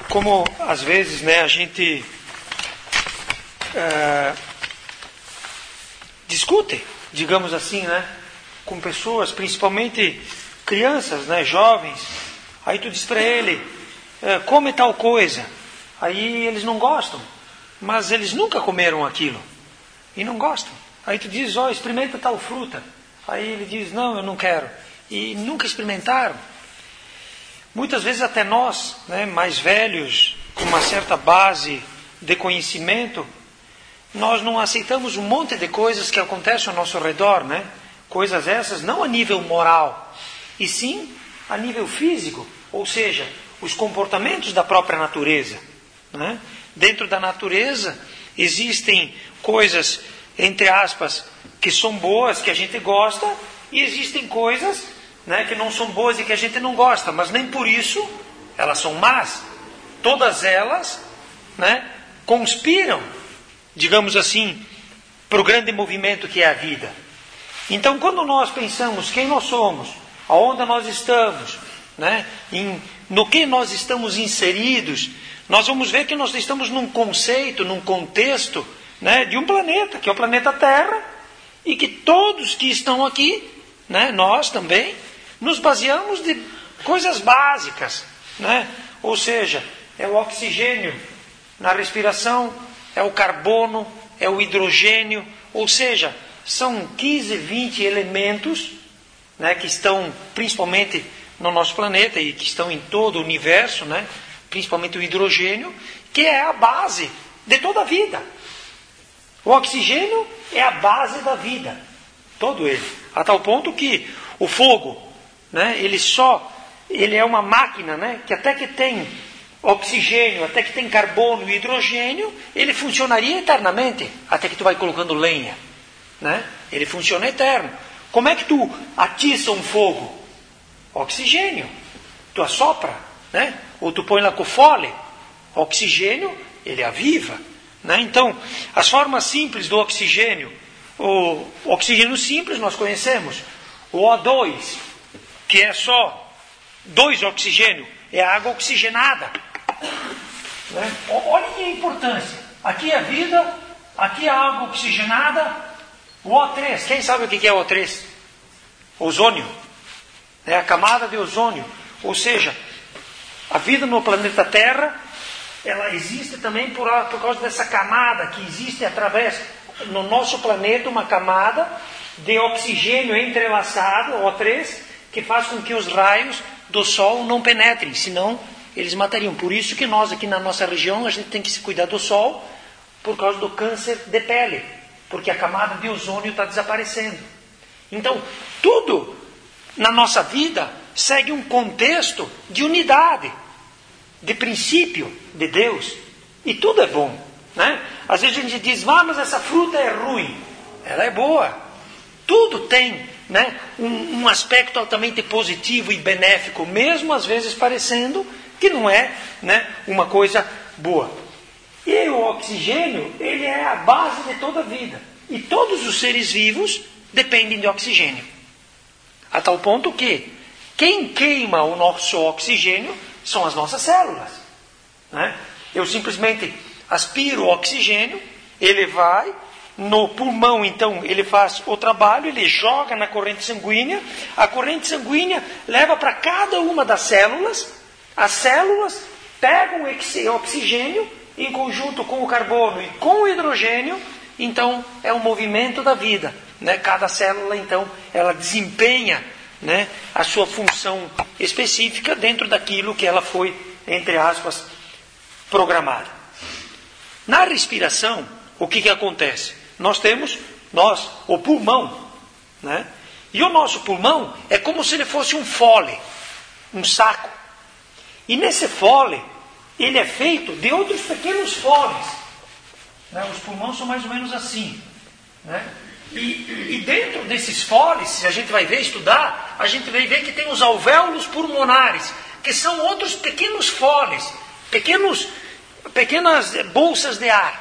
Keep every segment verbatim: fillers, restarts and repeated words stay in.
como às vezes, né, a gente é, discute, digamos assim, né, com pessoas, principalmente crianças, né, jovens, aí tu diz para ele, é, come tal coisa, aí eles não gostam, mas eles nunca comeram aquilo, e não gostam. Aí tu diz, ó, oh, experimenta tal fruta, aí ele diz, não, eu não quero, e nunca experimentaram. Muitas vezes até nós, né, mais velhos, com uma certa base de conhecimento, nós não aceitamos um monte de coisas que acontecem ao nosso redor, né? Coisas essas não a nível moral, e sim a nível físico, ou seja, os comportamentos da própria natureza, né? Dentro da natureza existem coisas, entre aspas, que são boas, que a gente gosta, e existem coisas, né, que não são boas e que a gente não gosta, mas nem por isso elas são más. Todas elas, né, conspiram, digamos assim, para o grande movimento que é a vida. Então, quando nós pensamos quem nós somos, aonde nós estamos, né, em, no que nós estamos inseridos, nós vamos ver que nós estamos num conceito, num contexto, né, de um planeta, que é o planeta Terra, e que todos que estão aqui, né, nós também, nos baseamos de coisas básicas, né? Ou seja, é o oxigênio na respiração, é o carbono, é o hidrogênio, ou seja, são quinze, vinte elementos, né, que estão principalmente no nosso planeta e que estão em todo o universo, né, principalmente o hidrogênio, que é a base de toda a vida. O oxigênio é a base da vida, todo ele, a tal ponto que o fogo, né, ele só, ele é uma máquina, né, que até que tem oxigênio, até que tem carbono e hidrogênio, ele funcionaria eternamente, até que tu vai colocando lenha, né? Ele funciona eterno. Como é que tu atiça um fogo? Oxigênio. Tu assopra, né? Ou tu põe lá com fole. Oxigênio, ele aviva, né? Então, as formas simples do oxigênio, o oxigênio simples nós conhecemos, o O dois, que é só dois oxigênio, é água oxigenada. Né? Olha a importância. Aqui é a vida, aqui é a água oxigenada, o O três. Quem sabe o que é o O três? Ozônio. É a camada de ozônio. Ou seja, a vida no planeta Terra, ela existe também por, por causa dessa camada que existe através, no nosso planeta, uma camada de oxigênio entrelaçado, O três, que faz com que os raios do Sol não penetrem, senão eles matariam. Por isso que nós aqui na nossa região, a gente tem que se cuidar do Sol, por causa do câncer de pele, porque a camada de ozônio está desaparecendo. Então, tudo na nossa vida segue um contexto de unidade, de princípio de Deus, e tudo é bom, né? Às vezes a gente diz, ah, mas essa fruta é ruim. Ela é boa. Tudo tem, né, um, um aspecto altamente positivo e benéfico, mesmo às vezes parecendo que não é, né, uma coisa boa. E o oxigênio, ele é a base de toda a vida. E todos os seres vivos dependem de oxigênio. A tal ponto que quem queima o nosso oxigênio são as nossas células, né? Eu simplesmente aspiro o oxigênio, ele vai no pulmão, então ele faz o trabalho, ele joga na corrente sanguínea, a corrente sanguínea leva para cada uma das células, as células pegam o oxigênio em conjunto com o carbono e com o hidrogênio, então é o movimento da vida, né? Cada célula, então, ela desempenha, né, a sua função específica dentro daquilo que ela foi, entre aspas, programada. Na respiração, o que que acontece? Nós temos, nós, o pulmão, né? E o nosso pulmão é como se ele fosse um fole, um saco. E nesse fole, ele é feito de outros pequenos foles. Né? Os pulmões são mais ou menos assim, né? E, e dentro desses foles, se a gente vai ver, estudar, a gente vai ver que tem os alvéolos pulmonares, que são outros pequenos foles, pequenos, pequenas bolsas de ar.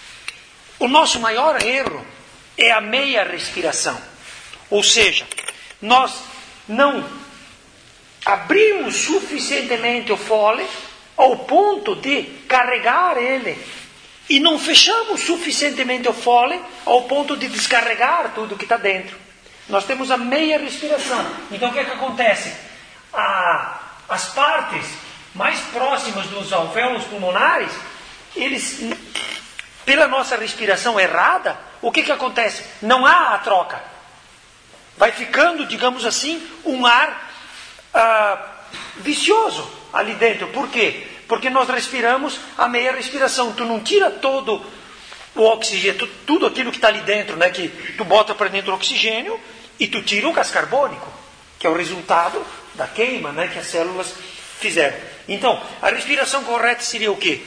O nosso maior erro é a meia respiração. Ou seja, nós não abrimos suficientemente o fole, ao ponto de carregar ele. E não fechamos suficientemente o fole ao ponto de descarregar tudo que está dentro. Nós temos a meia respiração. Então o que é que acontece? A, as partes mais próximas dos alvéolos pulmonares, eles, pela nossa respiração errada, o que que acontece? Não há a troca. Vai ficando, digamos assim, um ar ah, vicioso ali dentro. Por quê? Porque nós respiramos a meia respiração. Tu não tira todo o oxigênio, tu, tudo aquilo que está ali dentro, né? Que tu bota para dentro o oxigênio e tu tira o gás carbônico, que é o resultado da queima, né? Que as células fizeram. Então, a respiração correta seria o quê?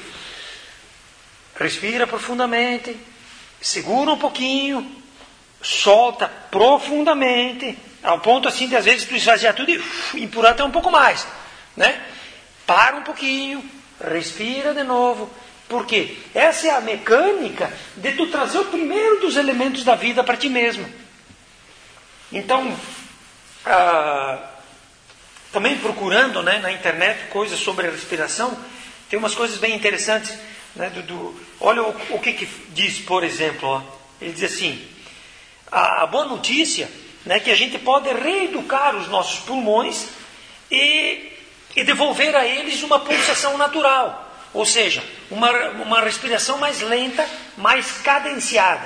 Respira profundamente, segura um pouquinho, solta profundamente, ao ponto assim de às vezes tu esvaziar tudo e uf, empurrar até um pouco mais, né? Para um pouquinho, respira de novo. Por quê? Essa é a mecânica de tu trazer o primeiro dos elementos da vida para ti mesmo. Então, ah, também procurando, né, na internet coisas sobre a respiração, tem umas coisas bem interessantes, né, do, do, olha o, o que, que diz, por exemplo, ó, ele diz assim, a, a boa notícia, né, que a gente pode reeducar os nossos pulmões e, e devolver a eles uma pulsação natural, ou seja, uma, uma respiração mais lenta, mais cadenciada,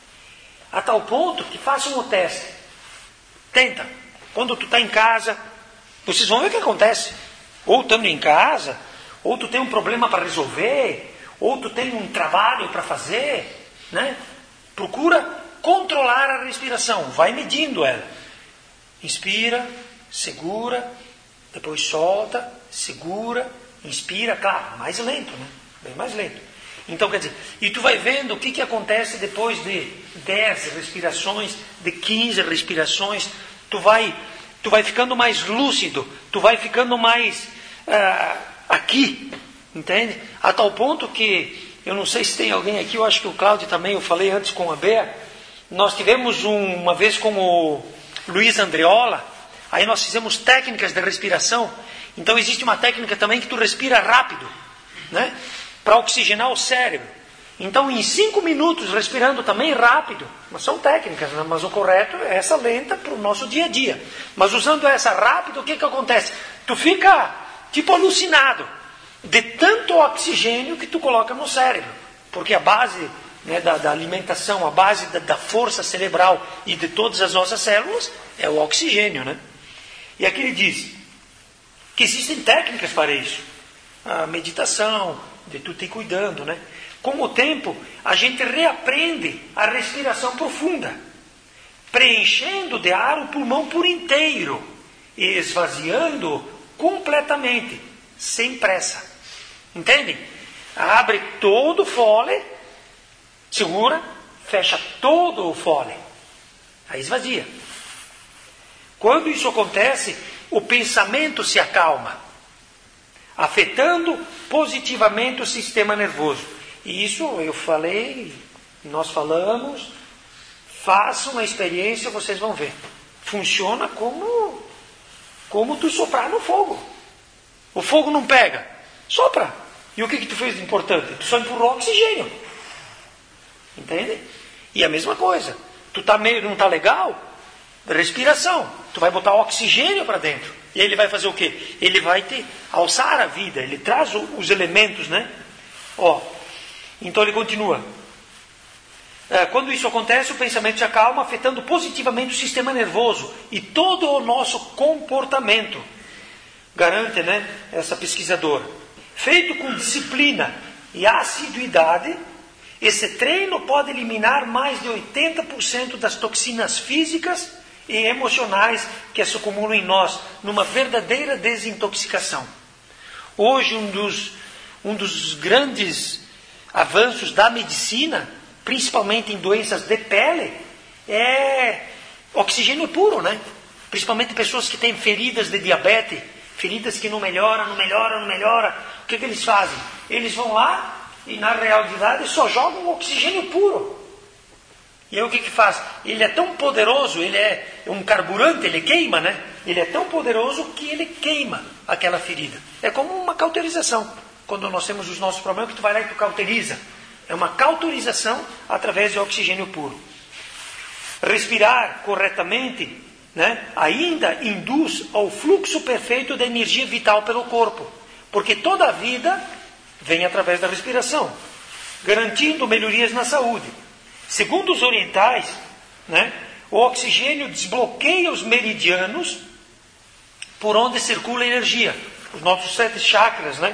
a tal ponto que façam o teste. Tenta, quando tu está em casa, vocês vão ver o que acontece. Ou estando em casa, ou tu tem um problema para resolver, ou tu tem um trabalho para fazer, né? Procura controlar a respiração, vai medindo ela. Inspira, segura, depois solta, segura, inspira, claro, mais lento, né? Bem mais lento. Então, quer dizer, e tu vai vendo o que, que acontece depois de dez respirações, de quinze respirações, tu vai, tu vai ficando mais lúcido, tu vai ficando mais uh, aqui, entende? A tal ponto que, eu não sei se tem alguém aqui, eu acho que o Cláudio também, eu falei antes com a Bea, nós tivemos um, uma vez com o Luiz Andreola, aí nós fizemos técnicas de respiração, então existe uma técnica também que tu respira rápido, né? Para oxigenar o cérebro. Então, em cinco minutos, respirando também rápido, mas são técnicas, né? Mas o correto é essa lenta para o nosso dia a dia. Mas usando essa rápida, o que que acontece? Tu fica tipo alucinado de tanto oxigênio que tu coloca no cérebro. Porque a base, né, da, da alimentação, a base da, da força cerebral e de todas as nossas células é o oxigênio, né? E aqui ele diz que existem técnicas para isso. A meditação, de tu te cuidando, né? Com o tempo, a gente reaprende a respiração profunda, preenchendo de ar o pulmão por inteiro e esvaziando completamente, sem pressa. Entende? Abre todo o fole, segura, fecha todo o fole, aí esvazia. Quando isso acontece, o pensamento se acalma, afetando positivamente o sistema nervoso. E isso eu falei, nós falamos, façam a experiência, vocês vão ver. Funciona como, como tu soprar no fogo. O fogo não pega, sopra. E o que, que tu fez de importante? Tu só empurrou oxigênio. Entende? E a mesma coisa. Tu tá meio, não está legal? Respiração. Tu vai botar oxigênio para dentro. E aí ele vai fazer o quê? Ele vai te alçar a vida. Ele traz os elementos, né? Ó, então ele continua. Quando isso acontece, o pensamento se acalma, afetando positivamente o sistema nervoso e todo o nosso comportamento. Garante, né? Essa pesquisadora. Feito com disciplina e assiduidade, esse treino pode eliminar mais de oitenta por cento das toxinas físicas e emocionais que se acumulam em nós, numa verdadeira desintoxicação. Hoje, um dos, um dos grandes avanços da medicina, principalmente em doenças de pele, é oxigênio puro, né? Principalmente pessoas que têm feridas de diabetes, feridas que não melhoram, não melhoram, não melhoram. O que, que eles fazem? Eles vão lá e, na realidade, só jogam oxigênio puro. E aí o que que faz? Ele é tão poderoso, ele é um carburante, ele queima, né? Ele é tão poderoso que ele queima aquela ferida. É como uma cauterização. quando nós temos os nossos problemas, que tu vai lá e tu cauteriza. É uma cauterização através de oxigênio puro. Respirar corretamente, né, ainda induz ao fluxo perfeito da energia vital pelo corpo, porque toda a vida vem através da respiração, garantindo melhorias na saúde. Segundo os orientais, né, o oxigênio desbloqueia os meridianos por onde circula a energia, os nossos sete chakras, né,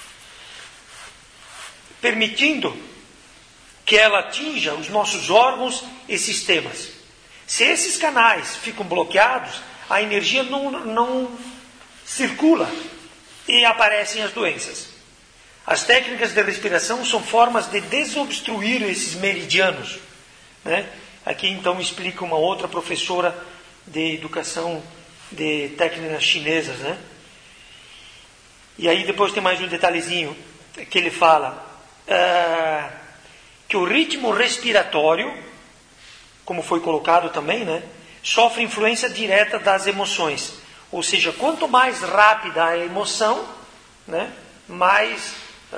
permitindo que ela atinja os nossos órgãos e sistemas. Se esses canais ficam bloqueados, a energia não, não circula e aparecem as doenças. As técnicas de respiração são formas de desobstruir esses meridianos, né? Aqui então explica uma outra professora de educação de técnicas chinesas, né? E aí depois tem mais um detalhezinho que ele fala uh, que o ritmo respiratório, como foi colocado também, né, sofre influência direta das emoções. Ou seja, quanto mais rápida a emoção, né, mais,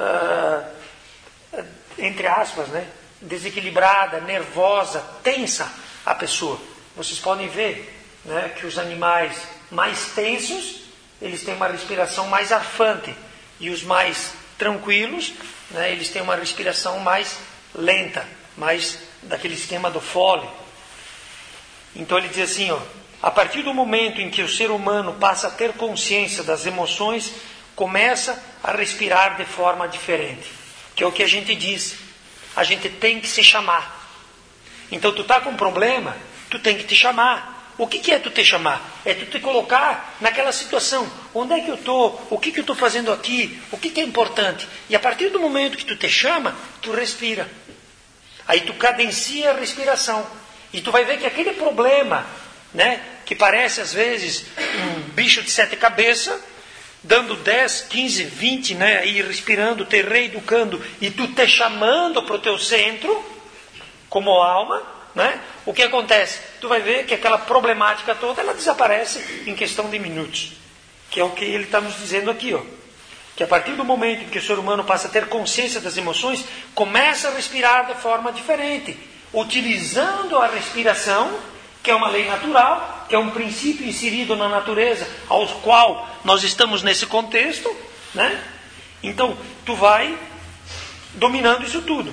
uh, entre aspas, né, desequilibrada, nervosa, tensa a pessoa. Vocês podem ver, né, que os animais mais tensos, eles têm uma respiração mais arfante. E os mais tranquilos, né, eles têm uma respiração mais lenta, mais daquele esquema do Foley. Então ele diz assim, ó, a partir do momento em que o ser humano passa a ter consciência das emoções, começa a respirar de forma diferente. Que é o que a gente diz. A gente tem que se chamar. Então tu está com um problema, tu tem que te chamar. O que, que é tu te chamar? É tu te colocar naquela situação. Onde é que eu estou? O que, que eu estou fazendo aqui? O que, que é importante? E a partir do momento que tu te chama, tu respira. Aí tu cadencia a respiração. E tu vai ver que aquele problema, né, que parece às vezes um bicho de sete cabeças, dando dez, quinze, vinte, né, aí respirando, te reeducando, e tu te chamando para o teu centro, como alma, né, o que acontece? Tu vai ver que aquela problemática toda, ela desaparece em questão de minutos. Que é o que ele está nos dizendo aqui, ó. Que a partir do momento em que o ser humano passa a ter consciência das emoções, começa a respirar de forma diferente, utilizando a respiração, que é uma lei natural, que é um princípio inserido na natureza, ao qual nós estamos nesse contexto, né? Então, tu vai dominando isso tudo.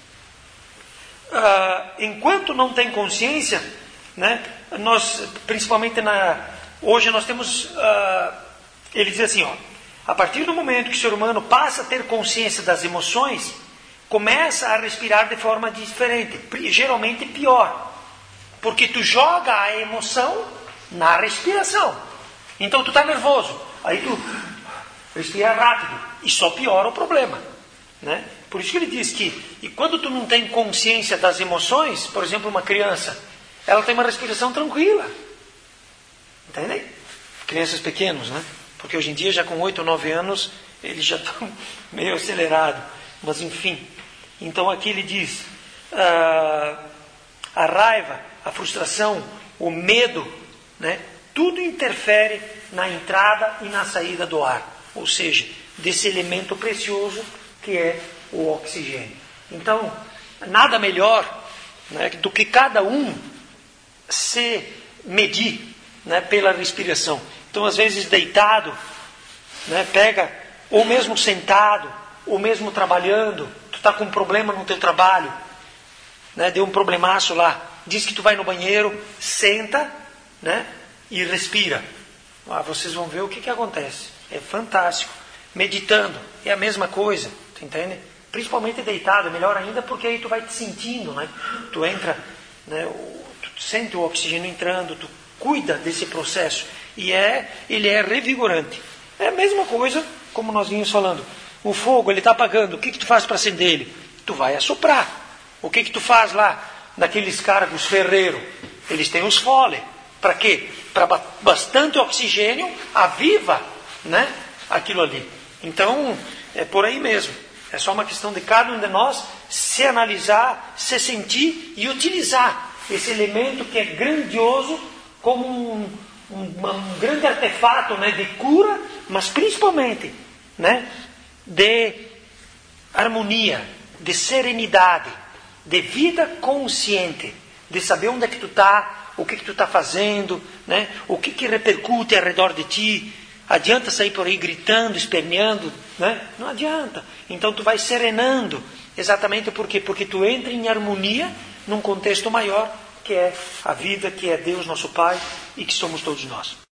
Uh, enquanto não tem consciência, né, nós, principalmente na, hoje nós temos, uh, ele diz assim, ó, a partir do momento que o ser humano passa a ter consciência das emoções, começa a respirar de forma diferente, geralmente pior, porque tu joga a emoção na respiração. Então tu está nervoso, aí tu respira rápido e só piora o problema, né? Por isso que ele diz que, e quando tu não tem consciência das emoções, por exemplo, uma criança, ela tem uma respiração tranquila. Entendem? Crianças pequenas, né? Porque hoje em dia, já com oito ou nove anos, eles já estão meio acelerados. Mas enfim. Então aqui ele diz, ah, a raiva, a frustração, o medo, né? Tudo interfere na entrada e na saída do ar. Ou seja, desse elemento precioso que é o oxigênio. Então, nada melhor, né, do que cada um se medir, né, pela respiração. Então, às vezes, deitado, né, pega, ou mesmo sentado, ou mesmo trabalhando, tu está com um problema no teu trabalho, né, deu um problemaço lá, diz que tu vai no banheiro, senta, né, e respira. Ah, vocês vão ver o que, que acontece. É fantástico. Meditando, é a mesma coisa, tu entende? Principalmente deitado, melhor ainda, porque aí tu vai te sentindo, né? Tu entra, né? Tu sente o oxigênio entrando, tu cuida desse processo. E é, ele é revigorante. É a mesma coisa, como nós vínhamos falando. O fogo, ele está apagando. O que, que tu faz para acender ele? Tu vai assoprar. O que, que tu faz lá, naqueles cargos ferreiros? Eles têm os fole. Para quê? Para bastante oxigênio, aviva, né, aquilo ali. Então, é por aí mesmo. É só uma questão de cada um de nós se analisar, se sentir e utilizar esse elemento que é grandioso como um, um, um grande artefato, né, de cura, mas principalmente, né, de harmonia, de serenidade, de vida consciente, de saber onde é que tu está, o que que tu está fazendo, né? O que que repercute ao redor de ti. Adianta sair por aí gritando, esperneando, né? Não adianta. Então tu vai serenando, exatamente por quê? Porque tu entra em harmonia num contexto maior, que é a vida, que é Deus nosso Pai e que somos todos nós.